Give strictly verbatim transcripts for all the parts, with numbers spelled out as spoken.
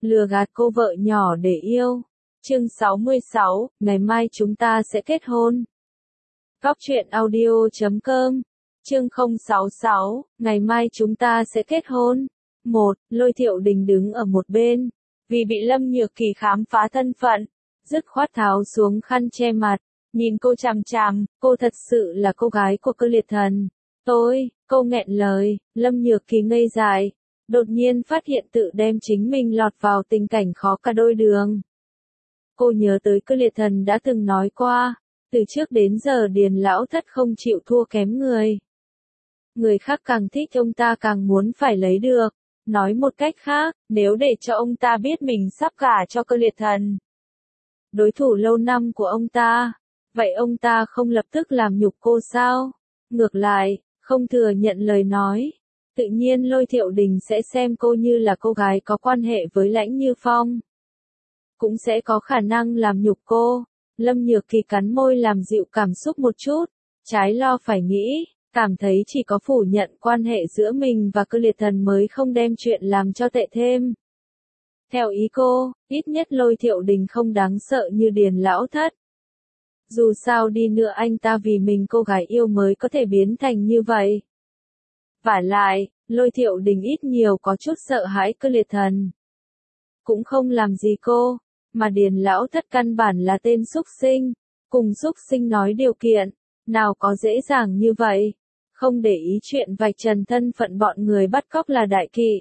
lừa gạt cô vợ nhỏ để yêu. Chương sáu mươi sáu, ngày mai chúng ta sẽ kết hôn. Góc truyện audio chấm com. Chương không sáu sáu, ngày mai chúng ta sẽ kết hôn. một. Lôi Thiệu Đình đứng ở một bên, vì bị Lâm Nhược Kỳ khám phá thân phận, dứt khoát tháo xuống khăn che mặt, nhìn cô chằm chằm, cô thật sự là cô gái của Cơ Liệt Thần. Tôi, cô nghẹn lời, Lâm Nhược Kỳ ngây dại, đột nhiên phát hiện tự đem chính mình lọt vào tình cảnh khó cả đôi đường. Cô nhớ tới Cơ Liệt Thần đã từng nói qua, từ trước đến giờ Điền lão thất không chịu thua kém người. Người khác càng thích ông ta càng muốn phải lấy được. Nói một cách khác, nếu để cho ông ta biết mình sắp gả cho Cơ Liệt Thần, đối thủ lâu năm của ông ta, vậy ông ta không lập tức làm nhục cô sao? Ngược lại, không thừa nhận lời nói, tự nhiên Lôi Thiệu Đình sẽ xem cô như là cô gái có quan hệ với Lãnh Như Phong. Cũng sẽ có khả năng làm nhục cô. Lâm Nhược Kỳ cắn môi làm dịu cảm xúc một chút, trái lo phải nghĩ, cảm thấy chỉ có phủ nhận quan hệ giữa mình và Cơ Liệt Thần mới không đem chuyện làm cho tệ thêm. Theo ý cô, ít nhất Lôi Thiệu Đình không đáng sợ như Điền lão thất. Dù sao đi nữa anh ta vì mình cô gái yêu mới có thể biến thành như vậy. Vả lại, Lôi Thiệu Đình ít nhiều có chút sợ hãi Cơ Liệt Thần. Cũng không làm gì cô, mà Điền lão thất căn bản là tên súc sinh, cùng súc sinh nói điều kiện, nào có dễ dàng như vậy. Không để ý chuyện vạch trần thân phận bọn người bắt cóc là đại kỵ.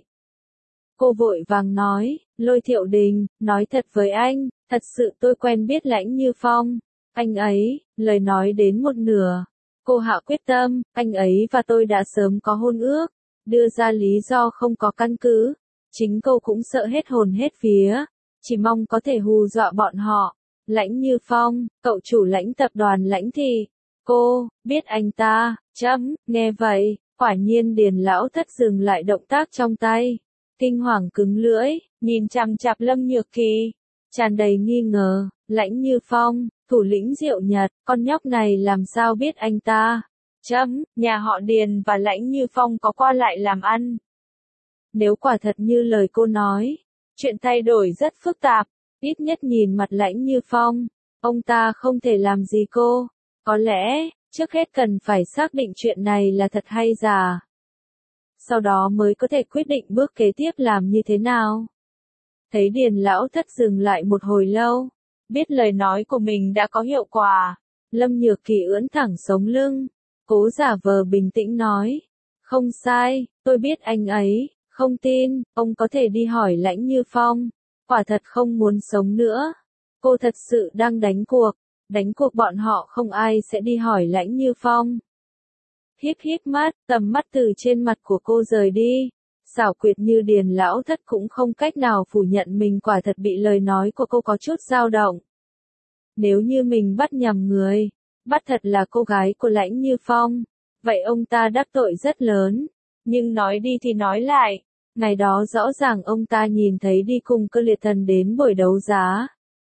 Cô vội vàng nói, Lôi Thiệu Đình, nói thật với anh, thật sự tôi quen biết Lãnh Như Phong. Anh ấy, lời nói đến một nửa. Cô hạ quyết tâm, anh ấy và tôi đã sớm có hôn ước, đưa ra lý do không có căn cứ. Chính cô cũng sợ hết hồn hết vía, chỉ mong có thể hù dọa bọn họ. Lãnh Như Phong, cậu chủ Lãnh tập đoàn Lãnh thì. Cô, biết anh ta, chấm, nghe vậy, quả nhiên Điền lão thất dừng lại động tác trong tay. Kinh hoàng cứng lưỡi, nhìn chằm chằm Lâm Nhược Kỳ, tràn đầy nghi ngờ, Lãnh Như Phong, thủ lĩnh Diệu Nhật, con nhóc này làm sao biết anh ta? Chấm, nhà họ Điền và Lãnh Như Phong có qua lại làm ăn. Nếu quả thật như lời cô nói, chuyện thay đổi rất phức tạp, ít nhất nhìn mặt Lãnh Như Phong, ông ta không thể làm gì cô. Có lẽ, trước hết cần phải xác định chuyện này là thật hay giả. Sau đó mới có thể quyết định bước kế tiếp làm như thế nào. Thấy Điền lão thất dừng lại một hồi lâu, biết lời nói của mình đã có hiệu quả, Lâm Nhược Kỳ ưỡn thẳng sống lưng, cố giả vờ bình tĩnh nói, không sai, tôi biết anh ấy, không tin, ông có thể đi hỏi Lãnh Như Phong, quả thật không muốn sống nữa. Cô thật sự đang đánh cuộc. Đánh cuộc bọn họ không ai sẽ đi hỏi Lãnh Như Phong. Híp híp mắt, tầm mắt từ trên mặt của cô rời đi. Xảo quyệt như Điền lão thất cũng không cách nào phủ nhận mình quả thật bị lời nói của cô có chút dao động. Nếu như mình bắt nhầm người, bắt thật là cô gái của Lãnh Như Phong, vậy ông ta đắc tội rất lớn. Nhưng nói đi thì nói lại, ngày đó rõ ràng ông ta nhìn thấy đi cùng Cơ Liệt Thần đến buổi đấu giá.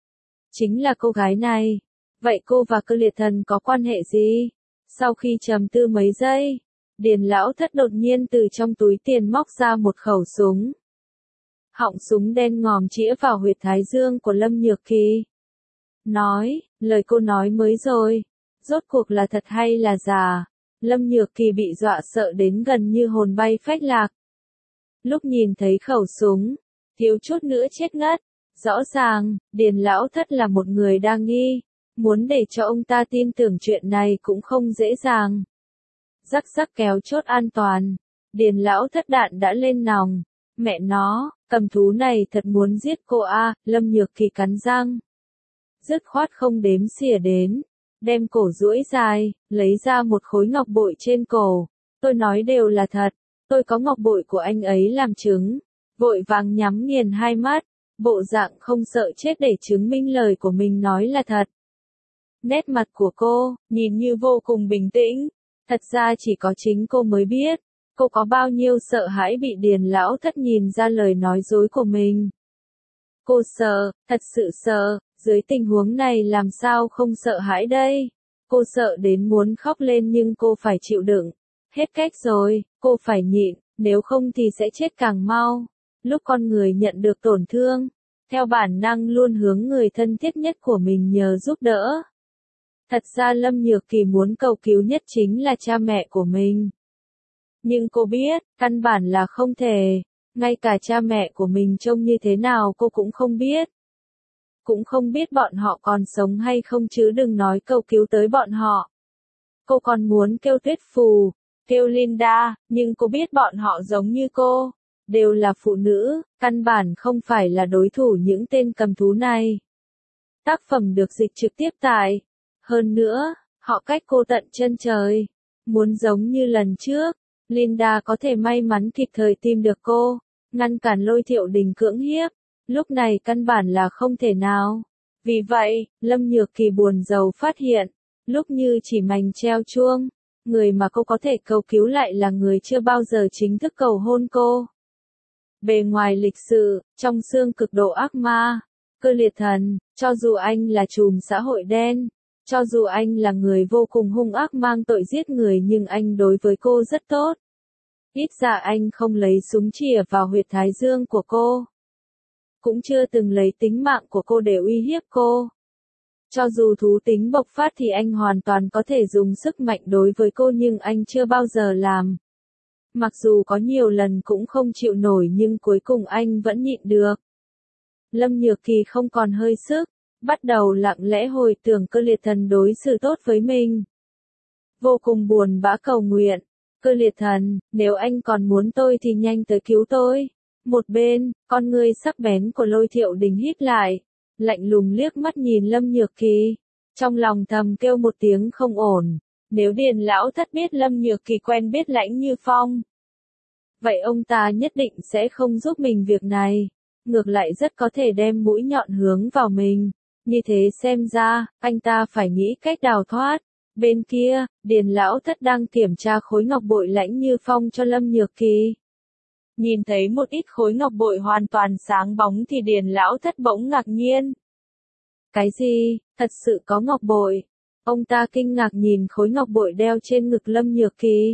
Chính là cô gái này. Vậy cô và Cơ Liệt Thần có quan hệ gì? Sau khi trầm tư mấy giây, Điền lão thất đột nhiên từ trong túi tiền móc ra một khẩu súng. Họng súng đen ngòm chĩa vào huyệt thái dương của Lâm Nhược Kỳ. Nói, lời cô nói mới rồi, rốt cuộc là thật hay là giả? Lâm Nhược Kỳ bị dọa sợ đến gần như hồn bay phách lạc. Lúc nhìn thấy khẩu súng, thiếu chút nữa chết ngất. Rõ ràng, Điền lão thất là một người đa nghi. Muốn để cho ông ta tin tưởng chuyện này cũng không dễ dàng. Rắc rắc kéo chốt an toàn. Điền lão thất đạn đã lên nòng. Mẹ nó, cầm thú này thật muốn giết cô a. À, Lâm Nhược Kỳ cắn răng. Dứt khoát không đếm xỉa đến. Đem cổ duỗi dài, lấy ra một khối ngọc bội trên cổ. Tôi nói đều là thật. Tôi có ngọc bội của anh ấy làm chứng. Vội vàng nhắm nghiền hai mắt. Bộ dạng không sợ chết để chứng minh lời của mình nói là thật. Nét mặt của cô, nhìn như vô cùng bình tĩnh. Thật ra chỉ có chính cô mới biết, cô có bao nhiêu sợ hãi bị Điền lão thất nhìn ra lời nói dối của mình. Cô sợ, thật sự sợ, dưới tình huống này làm sao không sợ hãi đây? Cô sợ đến muốn khóc lên nhưng cô phải chịu đựng. Hết cách rồi, cô phải nhịn, nếu không thì sẽ chết càng mau. lúc con người nhận được tổn thương, theo bản năng luôn hướng người thân thiết nhất của mình nhờ giúp đỡ. Thật ra Lâm Nhược Kỳ muốn cầu cứu nhất chính là cha mẹ của mình. Nhưng cô biết, căn bản là không thể, ngay cả cha mẹ của mình trông như thế nào cô cũng không biết. Cũng không biết bọn họ còn sống hay không chứ đừng nói cầu cứu tới bọn họ. Cô còn muốn kêu Tuyết Phù, kêu Linda, nhưng cô biết bọn họ giống như cô, đều là phụ nữ, căn bản không phải là đối thủ những tên cầm thú này. Tác phẩm được dịch trực tiếp tại. Hơn nữa, họ cách cô tận chân trời. Muốn giống như lần trước, Linda có thể may mắn kịp thời tìm được cô, ngăn cản Lôi Thiệu Đình cưỡng hiếp. Lúc này căn bản là không thể nào. Vì vậy, Lâm Nhược Kỳ buồn rầu phát hiện, lúc như chỉ mành treo chuông, người mà cô có thể cầu cứu lại là người chưa bao giờ chính thức cầu hôn cô. Bề ngoài lịch sự, trong xương cực độ ác ma, Cơ Liệt Thần, cho dù anh là trùm xã hội đen, cho dù anh là người vô cùng hung ác mang tội giết người nhưng anh đối với cô rất tốt. Ít ra anh không lấy súng chĩa vào huyệt thái dương của cô. Cũng chưa từng lấy tính mạng của cô để uy hiếp cô. Cho dù thú tính bộc phát thì anh hoàn toàn có thể dùng sức mạnh đối với cô nhưng anh chưa bao giờ làm. Mặc dù có nhiều lần cũng không chịu nổi nhưng cuối cùng anh vẫn nhịn được. Lâm Nhược Kỳ không còn hơi sức, bắt đầu lặng lẽ hồi tưởng Cơ Liệt Thần đối xử tốt với mình. Vô cùng buồn bã cầu nguyện, Cơ Liệt Thần, nếu anh còn muốn tôi thì nhanh tới cứu tôi. Một bên, con ngươi sắc bén của Lôi Thiệu Đình hít lại, lạnh lùng liếc mắt nhìn Lâm Nhược Kỳ, trong lòng thầm kêu một tiếng không ổn. Nếu Điền lão thất biết Lâm Nhược Kỳ quen biết Lãnh Như Phong, vậy ông ta nhất định sẽ không giúp mình việc này, ngược lại rất có thể đem mũi nhọn hướng vào mình. Như thế xem ra, anh ta phải nghĩ cách đào thoát. Bên kia, Điền lão thất đang kiểm tra khối ngọc bội Lãnh Như Phong cho Lâm Nhược Kỳ. Nhìn thấy một ít khối ngọc bội hoàn toàn sáng bóng thì Điền lão thất bỗng ngạc nhiên. Cái gì, thật sự có ngọc bội? Ông ta kinh ngạc nhìn khối ngọc bội đeo trên ngực Lâm Nhược Kỳ.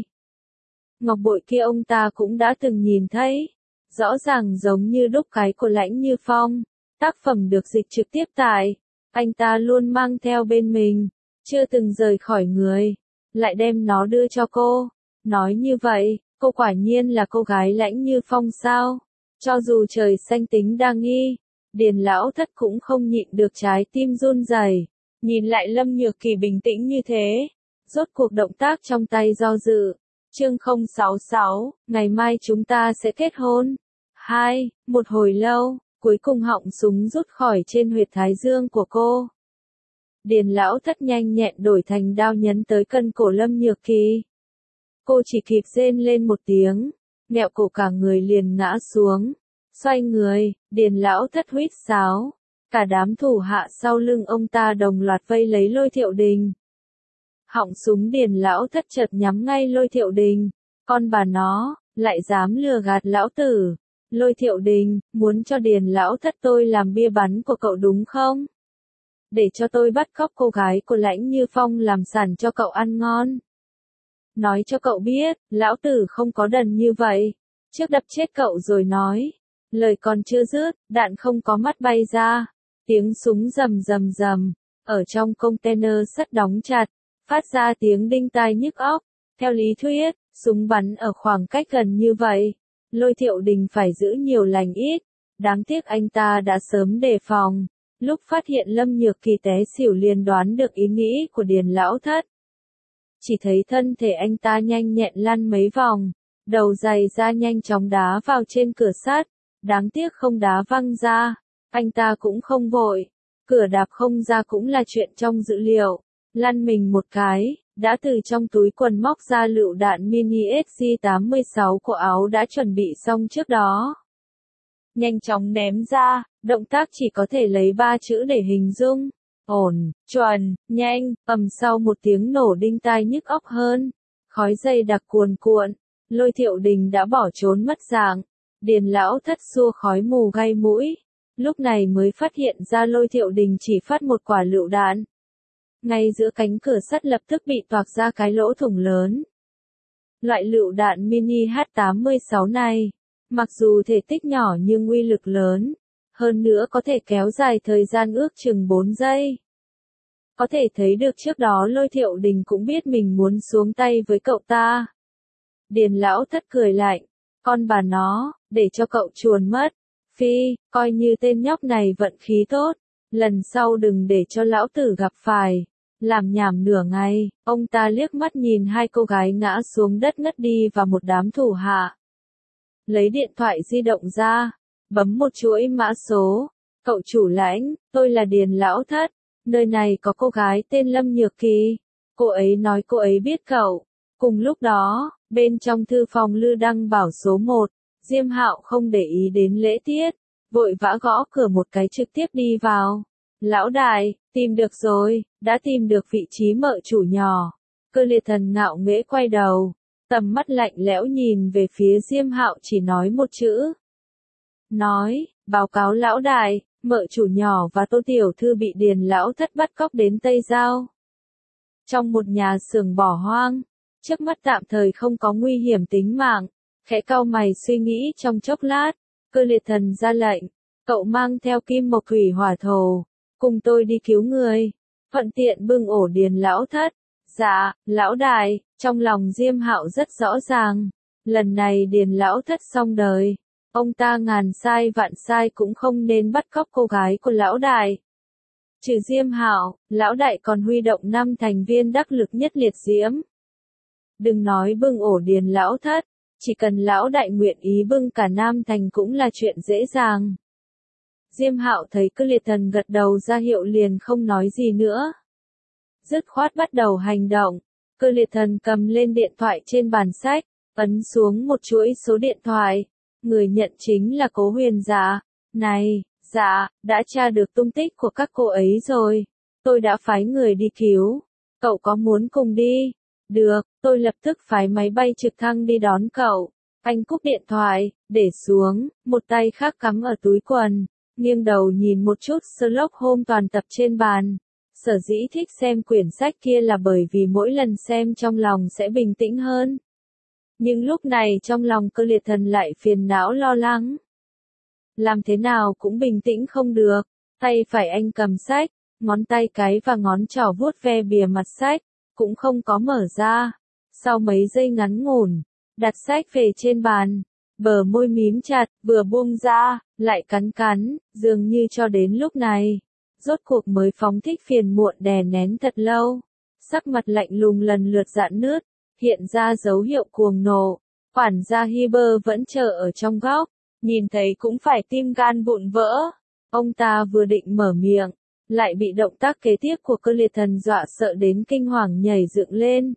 Ngọc bội kia ông ta cũng đã từng nhìn thấy, rõ ràng giống như đúc cái của Lãnh Như Phong. Tác phẩm được dịch trực tiếp tại, anh ta luôn mang theo bên mình, chưa từng rời khỏi người, lại đem nó đưa cho cô. Nói như vậy, cô quả nhiên là cô gái Lãnh Như Phong sao? Cho dù trời xanh tính đa nghi, Điền lão thất cũng không nhịn được trái tim run rẩy. Nhìn lại Lâm Nhược Kỳ bình tĩnh như thế, rốt cuộc động tác trong tay do dự. Chương không sáu sáu, ngày mai chúng ta sẽ kết hôn. Hai, một hồi lâu, cuối cùng họng súng rút khỏi trên huyệt thái dương của cô. Điền lão thất nhanh nhẹn đổi thành đao nhấn tới cân cổ Lâm Nhược Kỳ. Cô chỉ kịp rên lên một tiếng, nghẹo cổ cả người liền ngã xuống. Xoay người, Điền lão thất huýt sáo. Cả đám thủ hạ sau lưng ông ta đồng loạt vây lấy Lôi Thiệu Đình. Họng súng Điền lão thất chợt nhắm ngay Lôi Thiệu Đình. Con bà nó, lại dám lừa gạt lão tử. Lôi Thiệu Đình, muốn cho Điền lão thất tôi làm bia bắn của cậu đúng không? Để cho tôi bắt cóc cô gái của Lãnh Như Phong làm sản cho cậu ăn ngon. Nói cho cậu biết, lão tử không có đần như vậy. Trước đập chết cậu rồi nói. Lời còn chưa dứt, đạn không có mắt bay ra. Tiếng súng rầm rầm rầm, ở trong container sắt đóng chặt, phát ra tiếng đinh tai nhức óc. Theo lý thuyết, súng bắn ở khoảng cách gần như vậy, Lôi Thiệu Đình phải giữ nhiều lành ít. Đáng tiếc anh ta đã sớm đề phòng. Lúc phát hiện Lâm Nhược Kỳ té xỉu liền đoán được ý nghĩ của Điền lão thất. Chỉ thấy thân thể anh ta nhanh nhẹn lăn mấy vòng, đầu giày ra nhanh chóng đá vào trên cửa sắt. Đáng tiếc không đá văng ra. Anh ta cũng không vội, cửa đạp không ra cũng là chuyện trong dữ liệu. Lăn mình một cái, đã từ trong túi quần móc ra lựu đạn mini ích giê tám mươi sáu của áo đã chuẩn bị xong trước đó. Nhanh chóng ném ra, động tác chỉ có thể lấy ba chữ để hình dung. Ổn, chuẩn, nhanh, ầm sau một tiếng nổ đinh tai nhức óc hơn. Khói dày đặc cuồn cuộn, Lôi Thiệu Đình đã bỏ trốn mất dạng. Điền lão thất xua khói mù gai mũi. Lúc này mới phát hiện ra Lôi Thiệu Đình chỉ phát một quả lựu đạn. Ngay giữa cánh cửa sắt lập tức bị toạc ra cái lỗ thủng lớn. Loại lựu đạn mini H tám mươi sáu này, Mặc dù thể tích nhỏ nhưng uy lực lớn, hơn nữa có thể kéo dài thời gian ước chừng bốn giây. Có thể thấy được trước đó Lôi Thiệu Đình cũng biết mình muốn xuống tay với cậu ta. Điền lão thất cười lạnh, con bà nó, để cho cậu chuồn mất. Phi, coi như tên nhóc này vận khí tốt, lần sau đừng để cho lão tử gặp phải. Làm nhảm nửa ngày, ông ta liếc mắt nhìn hai cô gái ngã xuống đất ngất đi và một đám thủ hạ. Lấy điện thoại di động ra, bấm một chuỗi mã số. Cậu chủ lãnh, tôi là Điền lão thất, nơi này có cô gái tên Lâm Nhược Kỳ. Cô ấy nói cô ấy biết cậu. Cùng lúc đó, bên trong thư phòng Lư Đăng Bảo số một, Diêm Hạo không để ý đến lễ tiết, vội vã gõ cửa một cái trực tiếp đi vào. Lão đại, tìm được rồi, đã tìm được vị trí mợ chủ nhỏ. Cơ Liệt Thần ngạo nghễ quay đầu, tầm mắt lạnh lẽo nhìn về phía Diêm Hạo chỉ nói một chữ. Nói, báo cáo lão đại, mợ chủ nhỏ và Tô tiểu thư bị Điền lão thất bắt cóc đến Tây Giao. Trong một nhà xưởng bỏ hoang, trước mắt tạm thời không có nguy hiểm tính mạng, khẽ cau mày suy nghĩ trong chốc lát, Cơ Liệt Thần ra lệnh, cậu mang theo kim mộc thủy hỏa thổ, cùng tôi đi cứu người, thuận tiện bưng ổ Điền lão thất. Dạ, lão đại, trong lòng Diêm Hạo rất rõ ràng, lần này Điền lão thất xong đời, ông ta ngàn sai vạn sai cũng không nên bắt cóc cô gái của lão đại. Trừ Diêm Hạo, lão đại còn huy động năm thành viên đắc lực nhất liệt diễm. Đừng nói bưng ổ Điền lão thất, chỉ cần lão đại nguyện ý bưng cả Nam Thành cũng là chuyện dễ dàng. Diêm Hạo thấy Cơ Liệt Thần gật đầu ra hiệu liền không nói gì nữa. Dứt khoát bắt đầu hành động, Cơ Liệt Thần cầm lên điện thoại trên bàn sách, ấn xuống một chuỗi số điện thoại. Người nhận chính là Cố Huyền Dạ. Này, dạ, đã tra được tung tích của các cô ấy rồi. Tôi đã phái người đi cứu. Cậu có muốn cùng đi? Được, tôi lập tức phái máy bay trực thăng đi đón cậu. Anh cúp điện thoại, để xuống, một tay khác cắm ở túi quần, nghiêng đầu nhìn một chút Sherlock Holmes toàn tập trên bàn. Sở dĩ thích xem quyển sách kia là bởi vì mỗi lần xem trong lòng sẽ bình tĩnh hơn. Nhưng lúc này trong lòng Cơ Liệt Thần lại phiền não lo lắng. Làm thế nào cũng bình tĩnh không được, tay phải anh cầm sách, ngón tay cái và ngón trỏ vuốt ve bìa mặt sách, cũng không có mở ra. Sau mấy giây ngắn ngủn, đặt sách về trên bàn, bờ môi mím chặt, vừa buông ra, lại cắn cắn, dường như cho đến lúc này, rốt cuộc mới phóng thích phiền muộn đè nén thật lâu. Sắc mặt lạnh lùng lần lượt rạn nứt, hiện ra dấu hiệu cuồng nộ. Quản gia Hiber vẫn chờ ở trong góc, nhìn thấy cũng phải tim gan vụn vỡ. Ông ta vừa định mở miệng, lại bị động tác kế tiếp của Cơ Liệt Thần dọa sợ đến kinh hoàng nhảy dựng lên.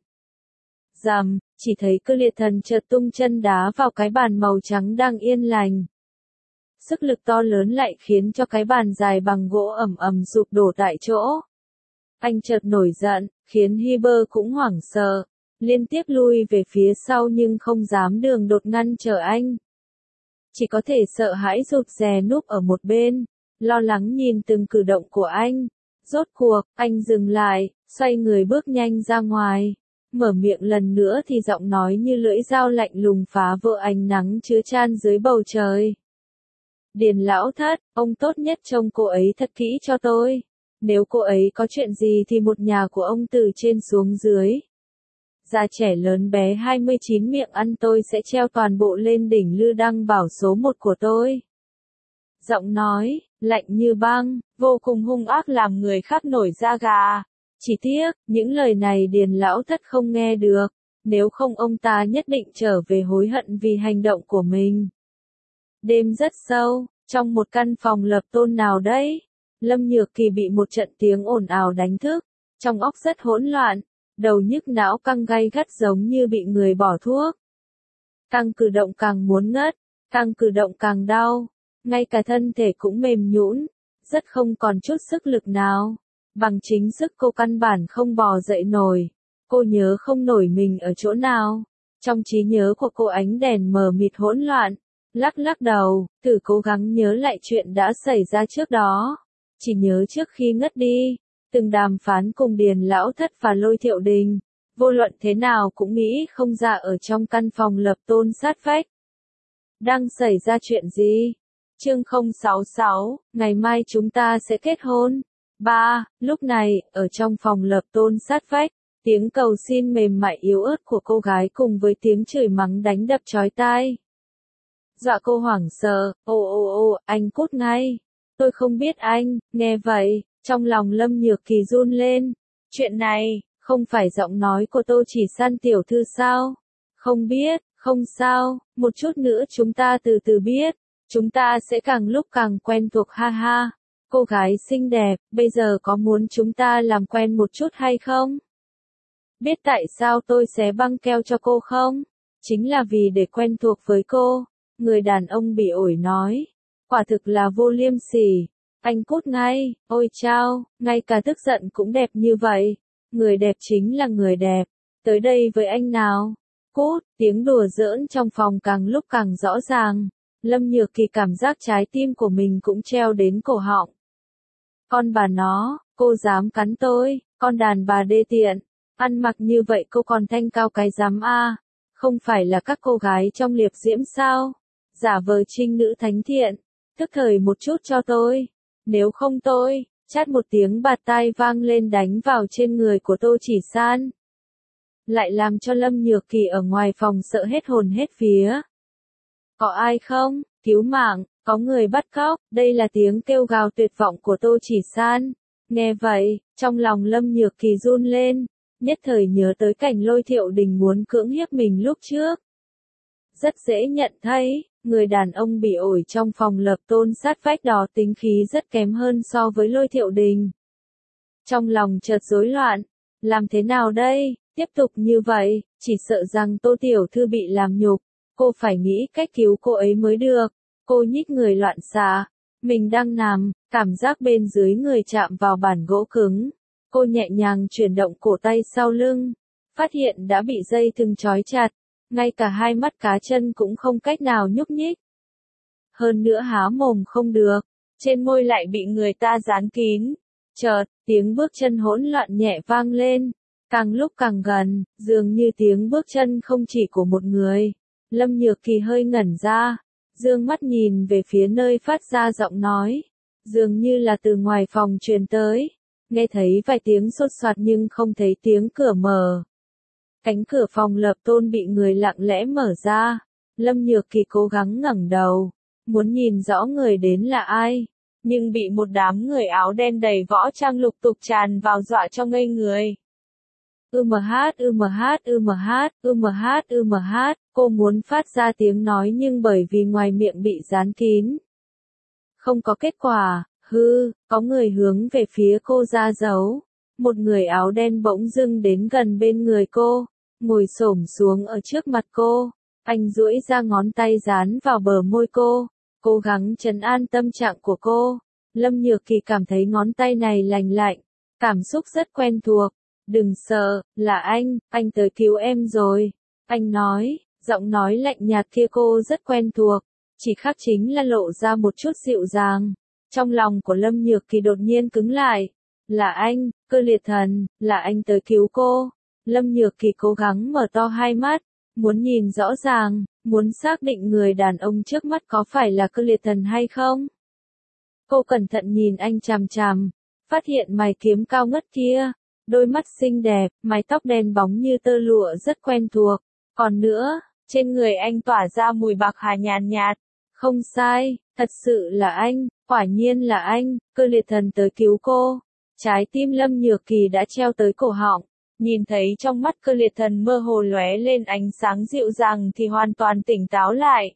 Rầm, chỉ thấy Cơ Liệt Thần chợt tung chân đá vào cái bàn màu trắng đang yên lành. Sức lực to lớn lại khiến cho cái bàn dài bằng gỗ ẩm ẩm sụp đổ tại chỗ. Anh chợt nổi giận, khiến Hiber cũng hoảng sợ, liên tiếp lui về phía sau nhưng không dám đường đột ngăn trở anh. Chỉ có thể sợ hãi rụt rè núp ở một bên, lo lắng nhìn từng cử động của anh. Rốt cuộc, anh dừng lại, xoay người bước nhanh ra ngoài. Mở miệng lần nữa thì giọng nói như lưỡi dao lạnh lùng phá vỡ ánh nắng chứa chan dưới bầu trời. Điền lão thất, ông tốt nhất trông cô ấy thật kỹ cho tôi. Nếu cô ấy có chuyện gì thì một nhà của ông từ trên xuống dưới. Già trẻ lớn bé hai mươi chín miệng ăn tôi sẽ treo toàn bộ lên đỉnh Lư Đăng Bảo số một của tôi. Giọng nói, lạnh như băng, vô cùng hung ác làm người khác nổi da gà. Chỉ tiếc, những lời này Điền lão thất không nghe được, nếu không ông ta nhất định trở về hối hận vì hành động của mình. Đêm rất sâu, trong một căn phòng lập tôn nào đấy, Lâm Nhược Kỳ bị một trận tiếng ồn ào đánh thức, trong óc rất hỗn loạn, đầu nhức não căng gay gắt giống như bị người bỏ thuốc. Càng cử động càng muốn ngất, càng cử động càng đau, ngay cả thân thể cũng mềm nhũn, rất không còn chút sức lực nào. Bằng chính sức cô căn bản không bò dậy nổi, cô nhớ không nổi mình ở chỗ nào. Trong trí nhớ của cô ánh đèn mờ mịt hỗn loạn, lắc lắc đầu, thử cố gắng nhớ lại chuyện đã xảy ra trước đó. Chỉ nhớ trước khi ngất đi, từng đàm phán cùng Điền lão thất và Lôi Thiệu Đình, vô luận thế nào cũng nghĩ không ra ở trong căn phòng lập tôn sát vách. Đang xảy ra chuyện gì? Chương không sáu sáu, ngày mai chúng ta sẽ kết hôn. ba. Lúc này, ở trong phòng Lập Tôn sát vách, tiếng cầu xin mềm mại yếu ớt của cô gái cùng với tiếng chửi mắng đánh đập chói tai. Dọa cô hoảng sợ, ô ô ô, anh cút ngay. Tôi không biết anh, nghe vậy, trong lòng Lâm Nhược Kỳ run lên. Chuyện này, không phải giọng nói của Tô Chỉ San tiểu thư sao? Không biết, không sao, một chút nữa chúng ta từ từ biết. Chúng ta sẽ càng lúc càng quen thuộc ha ha. Cô gái xinh đẹp, bây giờ có muốn chúng ta làm quen một chút hay không? Biết tại sao tôi xé băng keo cho cô không? Chính là vì để quen thuộc với cô. Người đàn ông bị ổi nói. Quả thực là vô liêm sỉ. Anh cút ngay, ôi chao, ngay cả tức giận cũng đẹp như vậy. Người đẹp chính là người đẹp. Tới đây với anh nào. Cút, tiếng đùa giỡn trong phòng càng lúc càng rõ ràng. Lâm Nhược Kỳ cảm giác trái tim của mình cũng treo đến cổ họng. Con bà nó, cô dám cắn tôi, con đàn bà đê tiện. Ăn mặc như vậy cô còn thanh cao cái dám a? Không phải là các cô gái trong liệp diễm sao? Giả vờ trinh nữ thánh thiện. Tức thời một chút cho tôi. Nếu không tôi, chát một tiếng bạt tai vang lên đánh vào trên người của Tô Chỉ San. Lại làm cho Lâm Nhược Kỳ ở ngoài phòng sợ hết hồn hết vía. Có ai không? Cứu mạng, có người bắt cóc, đây là tiếng kêu gào tuyệt vọng của Tô Chỉ San. Nghe vậy, trong lòng Lâm Nhược Kỳ run lên, nhất thời nhớ tới cảnh Lôi Thiệu Đình muốn cưỡng hiếp mình lúc trước. Rất dễ nhận thấy, người đàn ông bị ổi trong phòng Lập Tôn sát vách đó tính khí rất kém hơn so với Lôi Thiệu Đình. Trong lòng chợt rối loạn, làm thế nào đây, tiếp tục như vậy, chỉ sợ rằng Tô Tiểu Thư bị làm nhục. Cô phải nghĩ cách cứu cô ấy mới được. Cô nhích người loạn xạ. Mình đang nằm, cảm giác bên dưới người chạm vào bàn gỗ cứng. Cô nhẹ nhàng chuyển động cổ tay sau lưng. Phát hiện đã bị dây thừng trói chặt. Ngay cả hai mắt cá chân cũng không cách nào nhúc nhích. Hơn nữa há mồm không được. Trên môi lại bị người ta dán kín. Chợt, tiếng bước chân hỗn loạn nhẹ vang lên. Càng lúc càng gần, dường như tiếng bước chân không chỉ của một người. Lâm Nhược Kỳ hơi ngẩn ra, dương mắt nhìn về phía nơi phát ra giọng nói, dường như là từ ngoài phòng truyền tới, nghe thấy vài tiếng sột soạt nhưng không thấy tiếng cửa mở. Cánh cửa phòng Lập Tôn bị người lặng lẽ mở ra, Lâm Nhược Kỳ cố gắng ngẩng đầu, muốn nhìn rõ người đến là ai, nhưng bị một đám người áo đen đầy võ trang lục tục tràn vào dọa cho ngây người. Ừm hát ừm hát ừm hát ừm hát ừm hát, cô muốn phát ra tiếng nói nhưng bởi vì ngoài miệng bị dán kín. Không có kết quả, hư, có người hướng về phía cô ra dấu. Một người áo đen bỗng dưng đến gần bên người cô, ngồi xổm xuống ở trước mặt cô. Anh duỗi ra ngón tay dán vào bờ môi cô, cố gắng trấn an tâm trạng của cô. Lâm Nhược Kỳ cảm thấy ngón tay này lành lạnh, cảm xúc rất quen thuộc. Đừng sợ, là anh, anh tới cứu em rồi. Anh nói, giọng nói lạnh nhạt kia cô rất quen thuộc, chỉ khác chính là lộ ra một chút dịu dàng. Trong lòng của Lâm Nhược Kỳ đột nhiên cứng lại. Là anh, Cơ Liệt Thần, là anh tới cứu cô. Lâm Nhược Kỳ cố gắng mở to hai mắt, muốn nhìn rõ ràng, muốn xác định người đàn ông trước mắt có phải là Cơ Liệt Thần hay không. Cô cẩn thận nhìn anh chằm chằm, phát hiện mày kiếm cao ngất kia. Đôi mắt xinh đẹp, mái tóc đen bóng như tơ lụa rất quen thuộc. Còn nữa, trên người anh tỏa ra mùi bạc hà nhàn nhạt. Không sai, thật sự là anh, quả nhiên là anh, Cơ Liệt Thần tới cứu cô. Trái tim Lâm Nhược Kỳ đã treo tới cổ họng. Nhìn thấy trong mắt Cơ Liệt Thần mơ hồ lóe lên ánh sáng dịu dàng thì hoàn toàn tỉnh táo lại.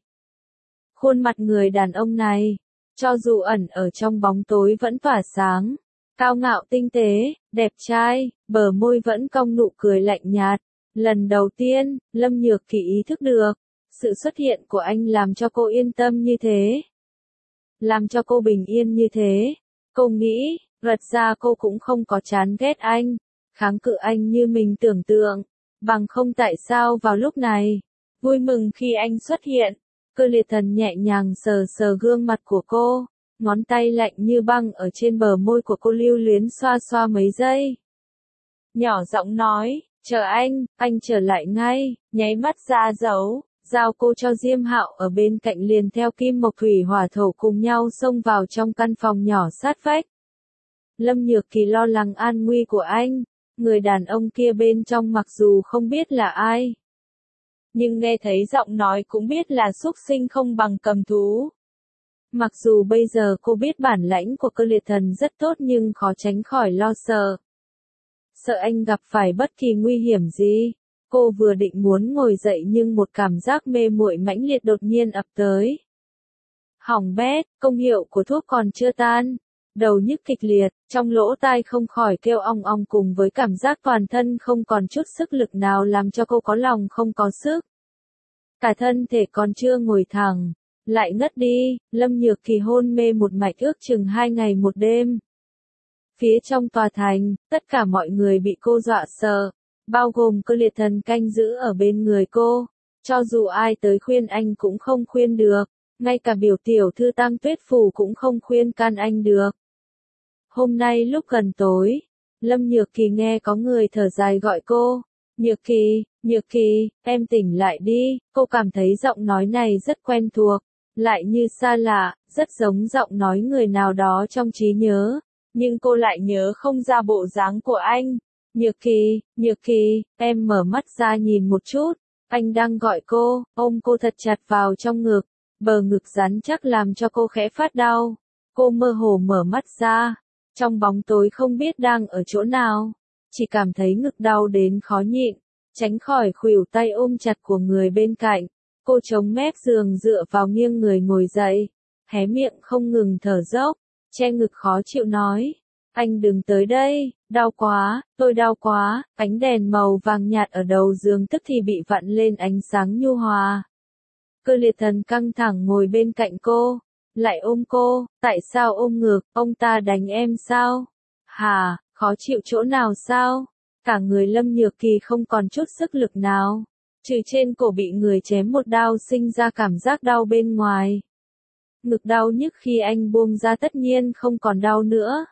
Khuôn mặt người đàn ông này, cho dù ẩn ở trong bóng tối vẫn tỏa sáng. Cao ngạo tinh tế, đẹp trai, bờ môi vẫn cong nụ cười lạnh nhạt. Lần đầu tiên, Lâm Nhược Kỳ ý thức được, sự xuất hiện của anh làm cho cô yên tâm như thế. Làm cho cô bình yên như thế. Cô nghĩ, thật ra cô cũng không có chán ghét anh, kháng cự anh như mình tưởng tượng. Bằng không tại sao vào lúc này, vui mừng khi anh xuất hiện. Cơ Liệt Thần nhẹ nhàng sờ sờ gương mặt của cô. Ngón tay lạnh như băng ở trên bờ môi của cô lưu luyến xoa xoa mấy giây. Nhỏ giọng nói, chờ anh, anh trở lại ngay, nháy mắt ra dấu, giao cô cho Diêm Hạo ở bên cạnh liền theo Kim Mộc Thủy Hỏa Thổ cùng nhau xông vào trong căn phòng nhỏ sát vách. Lâm Nhược Kỳ lo lắng an nguy của anh, người đàn ông kia bên trong mặc dù không biết là ai, nhưng nghe thấy giọng nói cũng biết là súc sinh không bằng cầm thú. Mặc dù bây giờ cô biết bản lãnh của Cơ Liệt Thần rất tốt nhưng khó tránh khỏi lo sợ. Sợ anh gặp phải bất kỳ nguy hiểm gì. Cô vừa định muốn ngồi dậy nhưng một cảm giác mê muội mãnh liệt đột nhiên ập tới. Hỏng bét, công hiệu của thuốc còn chưa tan. Đầu nhức kịch liệt, trong lỗ tai không khỏi kêu ong ong cùng với cảm giác toàn thân không còn chút sức lực nào làm cho cô có lòng không có sức. Cả thân thể còn chưa ngồi thẳng, lại ngất đi, Lâm Nhược Kỳ hôn mê một mạch ước chừng hai ngày một đêm. Phía trong tòa thành, tất cả mọi người bị cô dọa sợ, bao gồm Cơ Liệt Thần canh giữ ở bên người cô. Cho dù ai tới khuyên anh cũng không khuyên được, ngay cả biểu tiểu thư Tam Tuyết Phủ cũng không khuyên can anh được. Hôm nay lúc gần tối, Lâm Nhược Kỳ nghe có người thở dài gọi cô. Nhược Kỳ, Nhược Kỳ, em tỉnh lại đi. Cô cảm thấy giọng nói này rất quen thuộc, lại như xa lạ, rất giống giọng nói người nào đó trong trí nhớ. Nhưng cô lại nhớ không ra bộ dáng của anh. Nhược Kỳ, Nhược Kỳ, em mở mắt ra nhìn một chút. Anh đang gọi cô, ôm cô thật chặt vào trong ngực. Bờ ngực rắn chắc làm cho cô khẽ phát đau. Cô mơ hồ mở mắt ra. Trong bóng tối không biết đang ở chỗ nào. Chỉ cảm thấy ngực đau đến khó nhịn. Tránh khỏi khuỷu tay ôm chặt của người bên cạnh. Cô chống mép giường dựa vào nghiêng người ngồi dậy. Hé miệng không ngừng thở dốc. Che ngực khó chịu nói. Anh đừng tới đây, đau quá, tôi đau quá. Ánh đèn màu vàng nhạt ở đầu giường tức thì bị vặn lên ánh sáng nhu hòa. Cơ Liệt Thần căng thẳng ngồi bên cạnh cô, lại ôm cô. Tại sao ôm ngược, ông ta đánh em sao? Hà, khó chịu chỗ nào sao? Cả người Lâm Nhược Kỳ không còn chút sức lực nào, trừ trên cổ bị người chém một đao sinh ra cảm giác đau bên ngoài. Ngực đau nhức khi anh buông ra tất nhiên không còn đau nữa.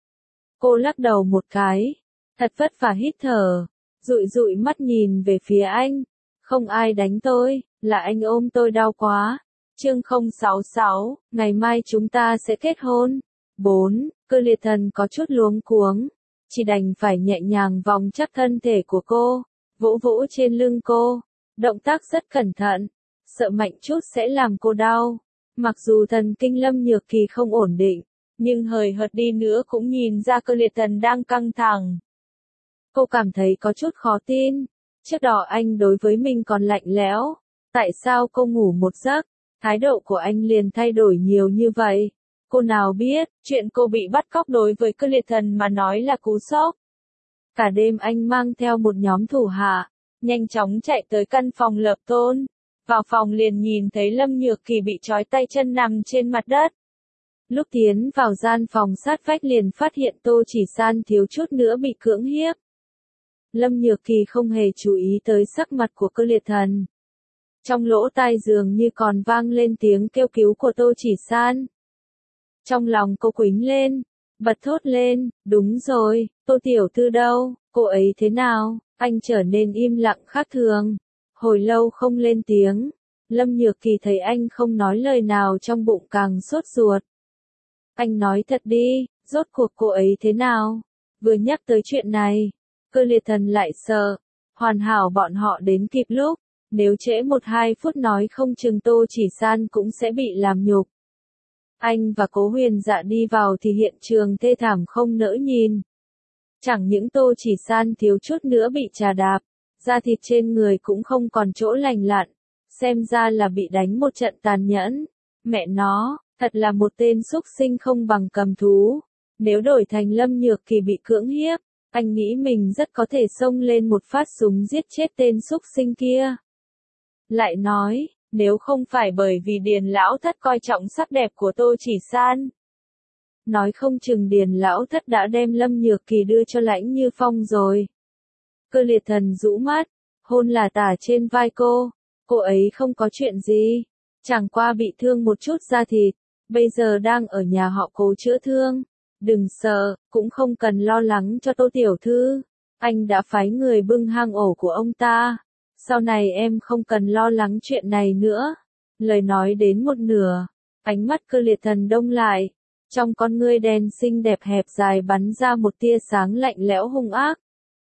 Cô lắc đầu một cái, thật vất vả hít thở, dụi dụi mắt nhìn về phía anh. Không ai đánh tôi, là anh ôm tôi đau quá. Chương không sáu sáu, ngày mai chúng ta sẽ kết hôn. bốn. Cơ Liệt Thần có chút luống cuống, chỉ đành phải nhẹ nhàng vòng chắc thân thể của cô, vỗ vỗ trên lưng cô. Động tác rất cẩn thận, sợ mạnh chút sẽ làm cô đau. Mặc dù thần kinh Lâm Nhược Kỳ không ổn định, nhưng hời hợt đi nữa cũng nhìn ra Cơ Liệt Thần đang căng thẳng. Cô cảm thấy có chút khó tin. Trước đó anh đối với mình còn lạnh lẽo. Tại sao cô ngủ một giấc, thái độ của anh liền thay đổi nhiều như vậy? Cô nào biết, chuyện cô bị bắt cóc đối với Cơ Liệt Thần mà nói là cú sốc. Cả đêm anh mang theo một nhóm thủ hạ, nhanh chóng chạy tới căn phòng Lợp Tôn. Vào phòng liền nhìn thấy Lâm Nhược Kỳ bị trói tay chân nằm trên mặt đất. Lúc tiến vào gian phòng sát vách liền phát hiện Tô Chỉ San thiếu chút nữa bị cưỡng hiếp. Lâm Nhược Kỳ không hề chú ý tới sắc mặt của Cơ Liệt Thần. Trong lỗ tai dường như còn vang lên tiếng kêu cứu của Tô Chỉ San. Trong lòng cô quĩnh lên, bật thốt lên, đúng rồi, Tô Tiểu Thư đâu, cô ấy thế nào? Anh trở nên im lặng khác thường, hồi lâu không lên tiếng. Lâm Nhược Kỳ thấy anh không nói lời nào trong bụng càng sốt ruột. Anh nói thật đi, rốt cuộc cô ấy thế nào? Vừa nhắc tới chuyện này, Cơ Liệt Thần lại sợ. Hoàn hảo bọn họ đến kịp lúc, nếu trễ một hai phút nói không chừng Tô Chỉ San cũng sẽ bị làm nhục. Anh và Cố Huyền Dạ đi vào thì hiện trường thê thảm không nỡ nhìn. Chẳng những Tô Chỉ San thiếu chút nữa bị trà đạp, da thịt trên người cũng không còn chỗ lành lặn, xem ra là bị đánh một trận tàn nhẫn. Mẹ nó, thật là một tên xúc sinh không bằng cầm thú. Nếu đổi thành Lâm Nhược Kỳ bị cưỡng hiếp, anh nghĩ mình rất có thể xông lên một phát súng giết chết tên xúc sinh kia. Lại nói, nếu không phải bởi vì Điền Lão Thất coi trọng sắc đẹp của Tô Chỉ San, nói không chừng Điền Lão Thất đã đem Lâm Nhược Kỳ đưa cho Lãnh Như Phong rồi. Cơ Liệt Thần rũ mắt, hôn là tả trên vai cô. Cô ấy không có chuyện gì, chẳng qua bị thương một chút da thịt, bây giờ đang ở nhà họ Cố chữa thương. Đừng sợ, cũng không cần lo lắng cho Tô Tiểu Thư. Anh đã phái người bưng hang ổ của ông ta. Sau này em không cần lo lắng chuyện này nữa. Lời nói đến một nửa, ánh mắt Cơ Liệt Thần đông lại, trong con ngươi đen xinh đẹp hẹp dài bắn ra một tia sáng lạnh lẽo hung ác.